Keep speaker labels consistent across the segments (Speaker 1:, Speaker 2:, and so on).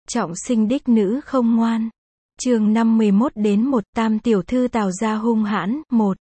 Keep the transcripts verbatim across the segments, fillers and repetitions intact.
Speaker 1: Trọng sinh đích nữ không ngoan. Chương năm mươi mốt đến một, Tam tiểu thư Tào gia hung hãn, một.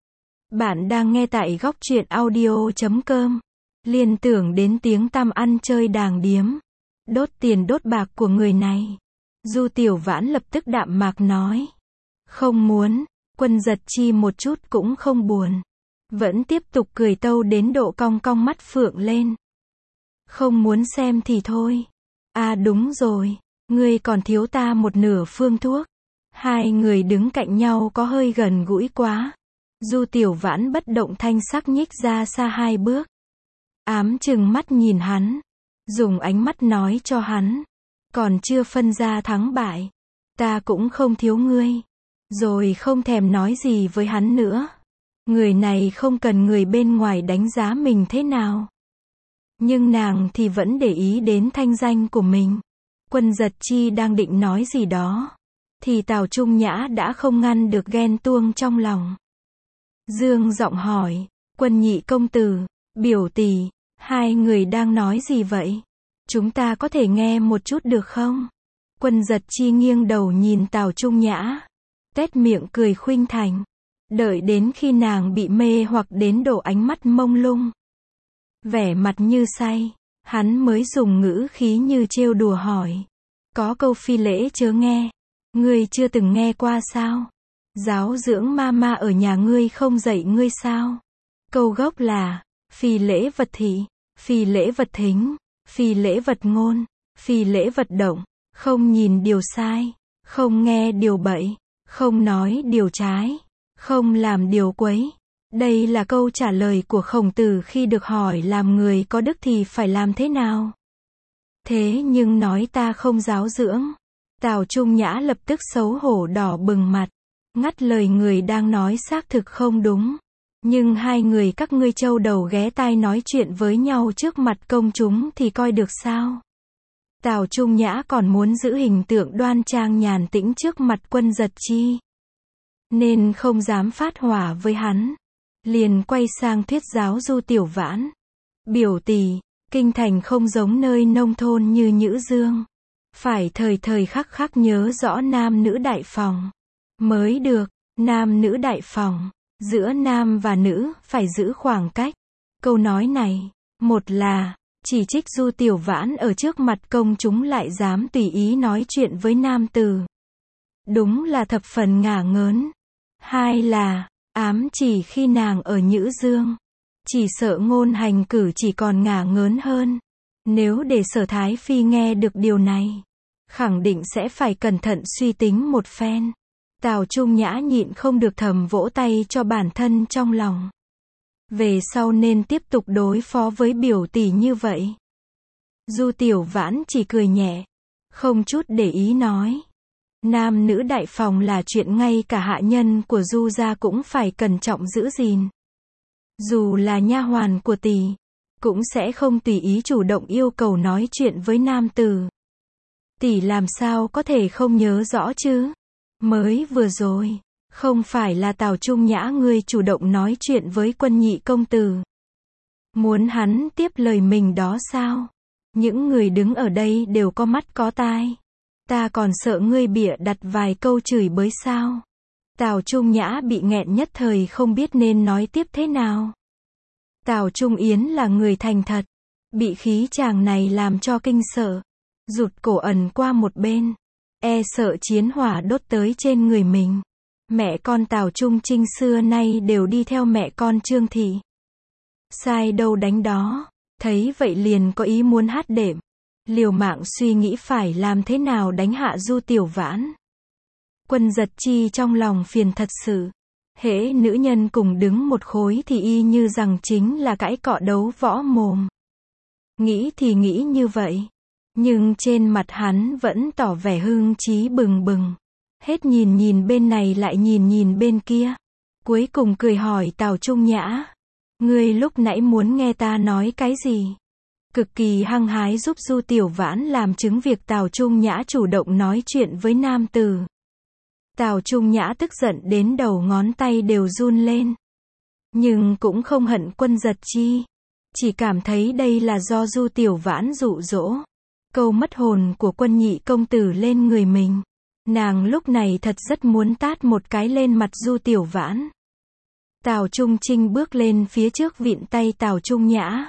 Speaker 1: Bạn đang nghe tại góc truyện audio chấm com. Liên tưởng đến tiếng tăm ăn chơi đàng điếm, đốt tiền đốt bạc của người này. Du Tiểu Vãn lập tức đạm mạc nói. Không muốn. Quân Giật Chi một chút cũng không buồn. Vẫn tiếp tục cười tâu đến độ cong cong mắt phượng lên. Không muốn xem thì thôi. À đúng rồi. Ngươi còn thiếu ta một nửa phương thuốc. Hai người đứng cạnh nhau có hơi gần gũi quá. Du Tiểu Vãn bất động thanh sắc nhích ra xa hai bước. Ám chừng mắt nhìn hắn. Dùng ánh mắt nói cho hắn. Còn chưa phân ra thắng bại. Ta cũng không thiếu ngươi. Rồi không thèm nói gì với hắn nữa. Người này không cần người bên ngoài đánh giá mình thế nào. Nhưng nàng thì vẫn để ý đến thanh danh của mình. Quân Giật Chi đang định nói gì đó. Thì Tào Trung Nhã đã không ngăn được ghen tuông trong lòng. Dương giọng hỏi. Quân nhị công tử, biểu tỷ, hai người đang nói gì vậy? Chúng ta có thể nghe một chút được không? Quân Giật Chi nghiêng đầu nhìn Tào Trung Nhã. Tét miệng cười khuynh thành. Đợi đến khi nàng bị mê hoặc đến độ ánh mắt mông lung. Vẻ mặt như say. Hắn mới dùng ngữ khí như trêu đùa hỏi. Có câu phi lễ chớ nghe. Ngươi chưa từng nghe qua sao? Giáo dưỡng ma ma ở nhà ngươi không dạy ngươi sao? Câu gốc là, phi lễ vật thị, phi lễ vật thính, phi lễ vật ngôn, phi lễ vật động, không nhìn điều sai, không nghe điều bậy, không nói điều trái, không làm điều quấy. Đây là câu trả lời của Khổng Tử khi được hỏi làm người có đức thì phải làm thế nào. Thế nhưng nói ta không giáo dưỡng. Tào Trung Nhã lập tức xấu hổ đỏ bừng mặt. Ngắt lời người đang nói xác thực không đúng. Nhưng hai người các ngươi trâu đầu ghé tai nói chuyện với nhau trước mặt công chúng thì coi được sao? Tào Trung Nhã còn muốn giữ hình tượng đoan trang nhàn tĩnh trước mặt Quân Giật Chi. Nên không dám phát hỏa với hắn. Liền quay sang thuyết giáo Du Tiểu Vãn. Biểu tỷ, kinh thành không giống nơi nông thôn như Nhữ Dương. Phải thời thời khắc khắc nhớ rõ nam nữ đại phòng. Mới được, nam nữ đại phòng. Giữa nam và nữ phải giữ khoảng cách. Câu nói này, một là chỉ trích Du Tiểu Vãn ở trước mặt công chúng lại dám tùy ý nói chuyện với nam tử. Đúng là thập phần ngả ngớn. Hai là ám chỉ khi nàng ở Nhữ Dương. Chỉ sợ ngôn hành cử chỉ còn ngả ngớn hơn. Nếu để Sở Thái Phi nghe được điều này, khẳng định sẽ phải cẩn thận suy tính một phen. Tào Trung Nhã nhịn không được thầm vỗ tay cho bản thân trong lòng. Về sau nên tiếp tục đối phó với biểu tỷ như vậy. Du Tiểu Vãn chỉ cười nhẹ, không chút để ý nói. Nam nữ đại phòng là chuyện ngay cả hạ nhân của Du gia cũng phải cẩn trọng giữ gìn. Dù là nha hoàn của tỷ, cũng sẽ không tùy ý chủ động yêu cầu nói chuyện với nam tử. Tỷ làm sao có thể không nhớ rõ chứ? Mới vừa rồi, không phải là Tào Trung Nhã ngươi chủ động nói chuyện với Quân nhị công tử. Muốn hắn tiếp lời mình đó sao? Những người đứng ở đây đều có mắt có tai. Ta còn sợ ngươi bịa đặt vài câu chửi bới sao? Tào Trung Nhã bị nghẹn nhất thời không biết nên nói tiếp thế nào. Tào Trung Yến là người thành thật. Bị khí chàng này làm cho kinh sợ. Rụt cổ ẩn qua một bên. E sợ chiến hỏa đốt tới trên người mình. Mẹ con Tào Trung Trinh xưa nay đều đi theo mẹ con Trương Thị. Sai đâu đánh đó. Thấy vậy liền có ý muốn hát đệm. Liều mạng suy nghĩ phải làm thế nào đánh hạ Du Tiểu Vãn. Quân Giật Chi trong lòng phiền thật sự. Hễ nữ nhân cùng đứng một khối thì y như rằng chính là cãi cọ đấu võ mồm. Nghĩ thì nghĩ như vậy. Nhưng trên mặt hắn vẫn tỏ vẻ hưng chí bừng bừng. Hết nhìn nhìn bên này lại nhìn nhìn bên kia. Cuối cùng cười hỏi Tào Trung Nhã. Ngươi lúc nãy muốn nghe ta nói cái gì? Cực kỳ hăng hái giúp Du Tiểu Vãn làm chứng việc Tào Trung Nhã chủ động nói chuyện với nam tử. Tào Trung Nhã tức giận đến đầu ngón tay đều run lên. Nhưng cũng không hận Quân Giật Chi. Chỉ cảm thấy đây là do Du Tiểu Vãn dụ dỗ. câu mất hồn của Quân nhị công tử lên người mình. Nàng lúc này thật rất muốn tát một cái lên mặt Du Tiểu Vãn. Tào Trung Trinh bước lên phía trước vịn tay Tào Trung Nhã.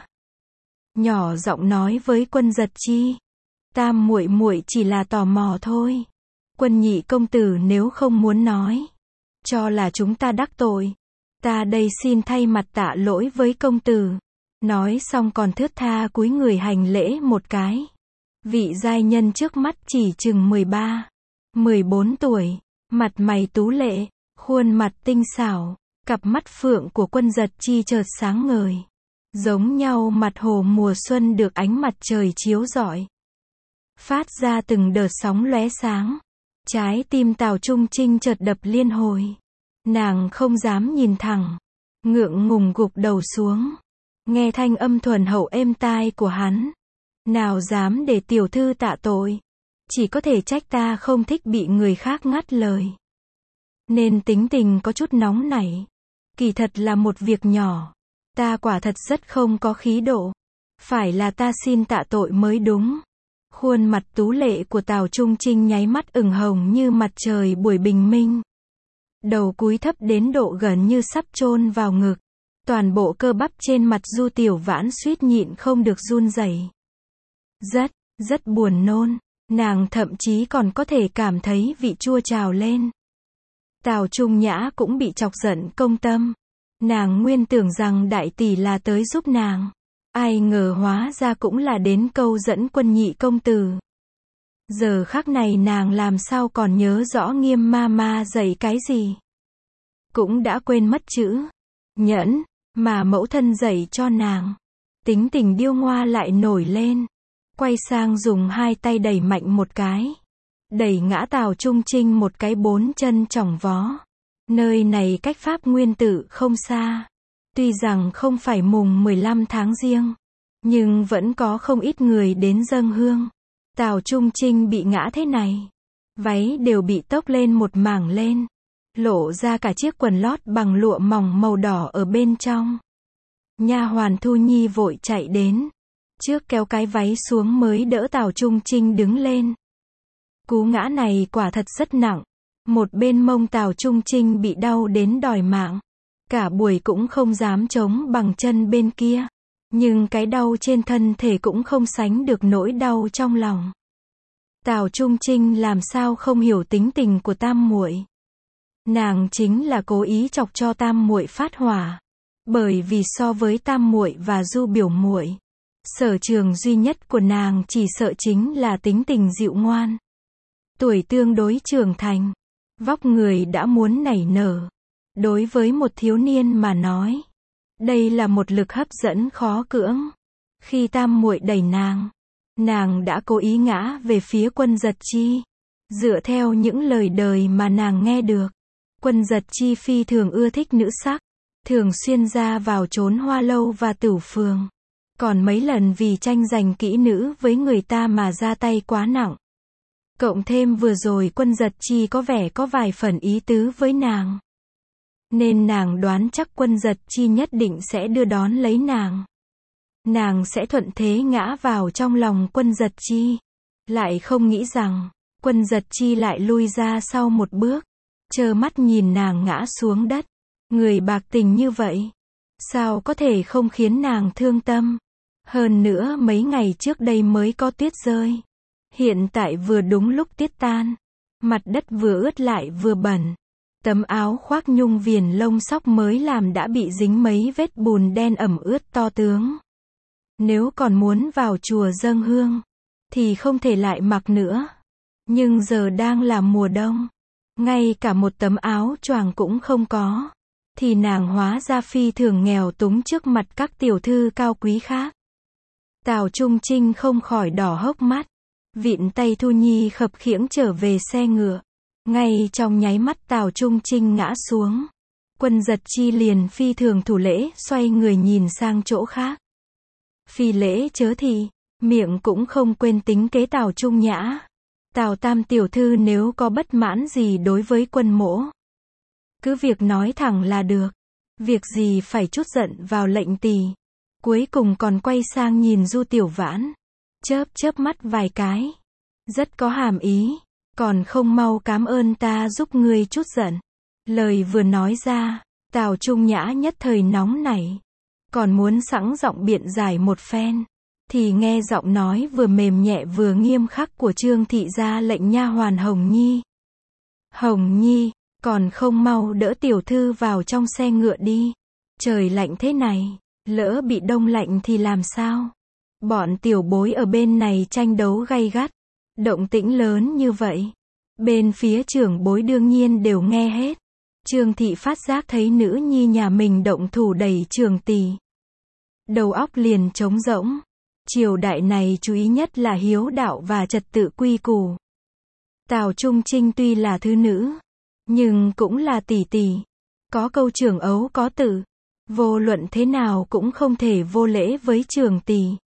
Speaker 1: Nhỏ giọng nói với Quân Giật Chi. Tam muội muội chỉ là tò mò thôi. Quân nhị công tử nếu không muốn nói, cho là chúng ta đắc tội, ta đây xin thay mặt tạ lỗi với công tử. Nói xong còn thướt tha cúi người hành lễ một cái. Vị giai nhân trước mắt chỉ chừng mười ba, mười bốn tuổi, mặt mày tú lệ, khuôn mặt tinh xảo, cặp mắt phượng của Quân Giật Chi chợt sáng ngời, giống nhau mặt hồ mùa xuân được ánh mặt trời chiếu rọi, phát ra từng đợt sóng lóe sáng. Trái tim Tào Trung Trinh chợt đập liên hồi. Nàng không dám nhìn thẳng, ngượng ngùng gục đầu xuống. Nghe thanh âm thuần hậu êm tai của hắn, nào dám để tiểu thư tạ tội, chỉ có thể trách ta không thích bị người khác ngắt lời, nên tính tình có chút nóng nảy. Kỳ thật là một việc nhỏ, ta quả thật rất không có khí độ, phải là ta xin tạ tội mới đúng. Khuôn mặt tú lệ của Tào Trung Trinh nháy mắt ửng hồng như mặt trời buổi bình minh. Đầu cúi thấp đến độ gần như sắp chôn vào ngực. Toàn bộ cơ bắp trên mặt Du Tiểu Vãn suýt nhịn không được run rẩy. Rất, rất buồn nôn. Nàng thậm chí còn có thể cảm thấy vị chua trào lên. Tào Trung Nhã cũng bị chọc giận công tâm. Nàng nguyên tưởng rằng đại tỷ là tới giúp nàng. Ai ngờ hóa ra cũng là đến câu dẫn Quân nhị công tử. Giờ khắc này nàng làm sao còn nhớ rõ Nghiêm ma ma dạy cái gì. Cũng đã quên mất chữ nhẫn mà mẫu thân dạy cho nàng. Tính tình điêu ngoa lại nổi lên. Quay sang dùng hai tay đẩy mạnh một cái. Đẩy ngã Tào Trung Trinh một cái bốn chân chỏng vó. Nơi này cách Pháp Nguyên Tự không xa. Tuy rằng không phải mùng mười lăm tháng Giêng, nhưng vẫn có không ít người đến dâng hương. Tào Trung Trinh bị ngã thế này, váy đều bị tốc lên một mảng lên, lộ ra cả chiếc quần lót bằng lụa mỏng màu đỏ ở bên trong. Nha hoàn Thu Nhi vội chạy đến, trước kéo cái váy xuống mới đỡ Tào Trung Trinh đứng lên. Cú ngã này quả thật rất nặng, một bên mông Tào Trung Trinh bị đau đến đòi mạng. Cả buổi cũng không dám chống bằng chân bên kia. Nhưng cái đau trên thân thể cũng không sánh được nỗi đau trong lòng. Tào Trung Trinh làm sao không hiểu tính tình của tam muội. Nàng chính là cố ý chọc cho tam muội phát hỏa. Bởi vì so với tam muội và Du biểu muội, sở trường duy nhất của nàng chỉ sợ chính là tính tình dịu ngoan. Tuổi tương đối trưởng thành, vóc người đã muốn nảy nở. Đối với một thiếu niên mà nói, đây là một lực hấp dẫn khó cưỡng. Khi tam muội đẩy nàng, nàng đã cố ý ngã về phía Quân Giật Chi. Dựa theo những lời đời mà nàng nghe được, Quân Giật Chi phi thường ưa thích nữ sắc, thường xuyên ra vào trốn hoa lâu và tửu phường. Còn mấy lần vì tranh giành kỹ nữ với người ta mà ra tay quá nặng. Cộng thêm vừa rồi Quân Giật Chi có vẻ có vài phần ý tứ với nàng. Nên nàng đoán chắc Quân Giật Chi nhất định sẽ đưa đón lấy nàng. Nàng sẽ thuận thế ngã vào trong lòng Quân Giật Chi. Lại không nghĩ rằng, Quân Giật Chi lại lui ra sau một bước. Trơ mắt nhìn nàng ngã xuống đất. Người bạc tình như vậy, sao có thể không khiến nàng thương tâm. Hơn nữa mấy ngày trước đây mới có tuyết rơi. Hiện tại vừa đúng lúc tuyết tan. Mặt đất vừa ướt lại vừa bẩn. Tấm áo khoác nhung viền lông sóc mới làm đã bị dính mấy vết bùn đen ẩm ướt to tướng. Nếu còn muốn vào chùa dâng hương, thì không thể lại mặc nữa. Nhưng giờ đang là mùa đông, ngay cả một tấm áo choàng cũng không có, thì nàng hóa ra phi thường nghèo túng trước mặt các tiểu thư cao quý khác. Tào Trung Trinh không khỏi đỏ hốc mắt, vịn tay Thu Nhi khập khiễng trở về xe ngựa. Ngay trong nháy mắt Tào Trung Trinh ngã xuống, Quân Giật Chi liền phi thường thủ lễ xoay người nhìn sang chỗ khác. Phi lễ chớ thì, miệng cũng không quên tính kế Tào Trung Nhã. Tào tam tiểu thư nếu có bất mãn gì đối với Quân mỗ, cứ việc nói thẳng là được. Việc gì phải chút giận vào lệnh tỳ. Cuối cùng còn quay sang nhìn Du Tiểu Vãn. chớp chớp mắt vài cái. Rất có hàm ý, còn không mau cám ơn ta giúp ngươi chút giận. Lời vừa nói ra, Tào Trung Nhã nhất thời nóng nảy, còn muốn sẵn giọng biện giải một phen, thì nghe giọng nói vừa mềm nhẹ vừa nghiêm khắc của Trương thị ra lệnh nha hoàn Hồng Nhi. Hồng Nhi, còn không mau đỡ tiểu thư vào trong xe ngựa đi. Trời lạnh thế này, lỡ bị đông lạnh thì làm sao? Bọn tiểu bối ở bên này tranh đấu gay gắt, động tĩnh lớn như vậy, bên phía trưởng bối đương nhiên đều nghe hết. Trương thị phát giác thấy nữ nhi nhà mình động thủ đẩy Trường tỷ, đầu óc liền trống rỗng. Triều đại này chú ý nhất là hiếu đạo và trật tự quy củ. Tào Trung Trinh tuy là thứ nữ, nhưng cũng là tỷ tỷ. Có câu trưởng ấu có tử, vô luận thế nào cũng không thể vô lễ với Trường tỷ.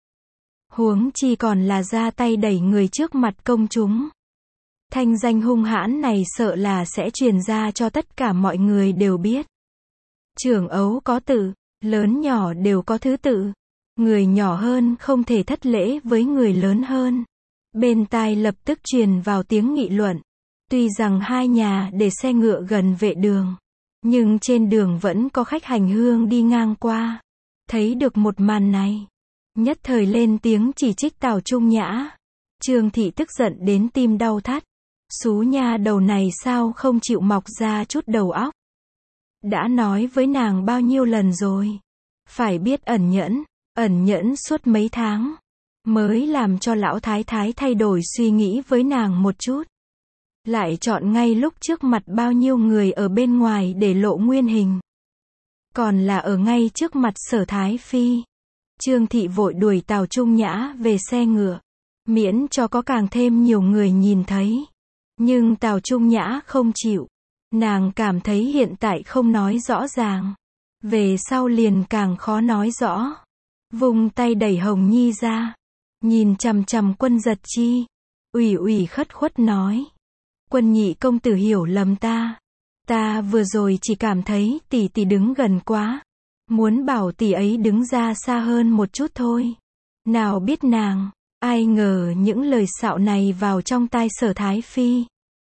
Speaker 1: Huống chi còn là ra tay đẩy người trước mặt công chúng. Thanh danh hung hãn này sợ là sẽ truyền ra cho tất cả mọi người đều biết. Trưởng ấu có tự, lớn nhỏ đều có thứ tự. Người nhỏ hơn không thể thất lễ với người lớn hơn. Bên tai lập tức truyền vào tiếng nghị luận. Tuy rằng hai nhà để xe ngựa gần vệ đường, nhưng trên đường vẫn có khách hành hương đi ngang qua. Thấy được một màn này, nhất thời lên tiếng chỉ trích Tào Trung Nhã. Trương thị tức giận đến tim đau thắt. Xú nha đầu này sao không chịu mọc ra chút đầu óc. Đã nói với nàng bao nhiêu lần rồi, phải biết ẩn nhẫn, ẩn nhẫn suốt mấy tháng, mới làm cho lão thái thái thay đổi suy nghĩ với nàng một chút. Lại chọn ngay lúc trước mặt bao nhiêu người ở bên ngoài để lộ nguyên hình. Còn là ở ngay trước mặt Sở Thái Phi. Trương thị vội đuổi Tào Trung Nhã về xe ngựa, miễn cho có càng thêm nhiều người nhìn thấy. Nhưng Tào Trung Nhã không chịu. Nàng cảm thấy hiện tại không nói rõ ràng, về sau liền càng khó nói rõ. Vùng tay đẩy Hồng Nhi ra, nhìn chằm chằm Quân Giật Chi, ủy ủy khất khuất nói: Quân nhị công tử hiểu lầm ta. Ta vừa rồi chỉ cảm thấy tỷ tỷ đứng gần quá, muốn bảo tỷ ấy đứng ra xa hơn một chút thôi. Nào biết nàng, ai ngờ những lời xạo này vào trong tai Sở Thái Phi,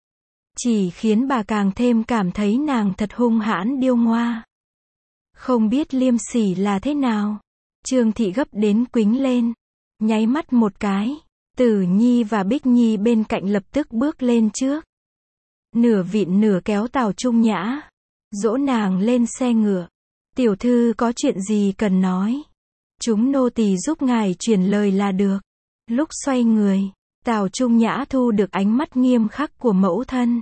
Speaker 1: chỉ khiến bà càng thêm cảm thấy nàng thật hung hãn điêu ngoa, không biết liêm sỉ là thế nào. Trương thị gấp đến quĩnh lên, nháy mắt một cái, Tử Nhi và Bích Nhi bên cạnh lập tức bước lên trước, nửa vịn nửa kéo Tào Trung Nhã, dỗ nàng lên xe ngựa. Tiểu thư có chuyện gì cần nói, chúng nô tỳ giúp ngài truyền lời là được. Lúc xoay người, Tào Trung Nhã thu được ánh mắt nghiêm khắc của mẫu thân,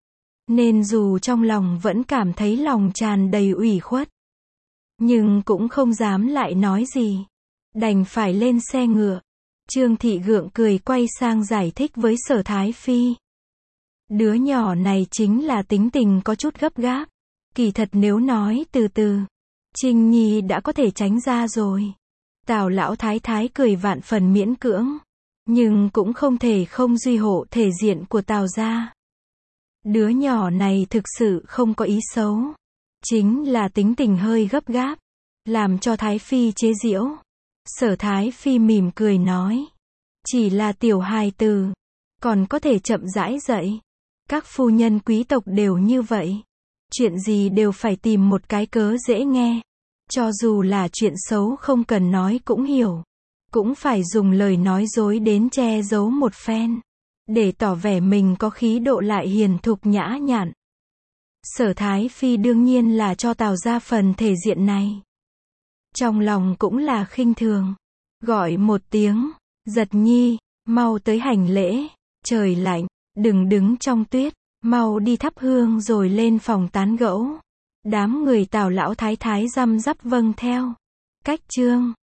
Speaker 1: nên dù trong lòng vẫn cảm thấy lòng tràn đầy ủy khuất, nhưng cũng không dám lại nói gì, đành phải lên xe ngựa. Trương thị gượng cười quay sang giải thích với Sở Thái Phi. Đứa nhỏ này chính là tính tình có chút gấp gáp, kỳ thật nếu nói từ từ, Trinh Nhi đã có thể tránh ra rồi. Tào lão thái thái cười vạn phần miễn cưỡng, nhưng cũng không thể không duy hộ thể diện của Tào gia. Đứa nhỏ này thực sự không có ý xấu, chính là tính tình hơi gấp gáp, làm cho Thái Phi chế giễu. Sở Thái Phi mỉm cười nói, chỉ là tiểu hài tử, còn có thể chậm rãi dạy. Các phu nhân quý tộc đều như vậy, chuyện gì đều phải tìm một cái cớ dễ nghe, cho dù là chuyện xấu không cần nói cũng hiểu, cũng phải dùng lời nói dối đến che giấu một phen, để tỏ vẻ mình có khí độ lại hiền thục nhã nhặn. Sở Thái Phi đương nhiên là cho Tào gia phần thể diện này, trong lòng cũng là khinh thường, gọi một tiếng, Giật Nhi, mau tới hành lễ. Trời lạnh, đừng đứng trong tuyết, mau đi thắp hương rồi lên phòng tán gẫu. Đám người Tào lão thái thái răm rắp vâng theo. Cách chương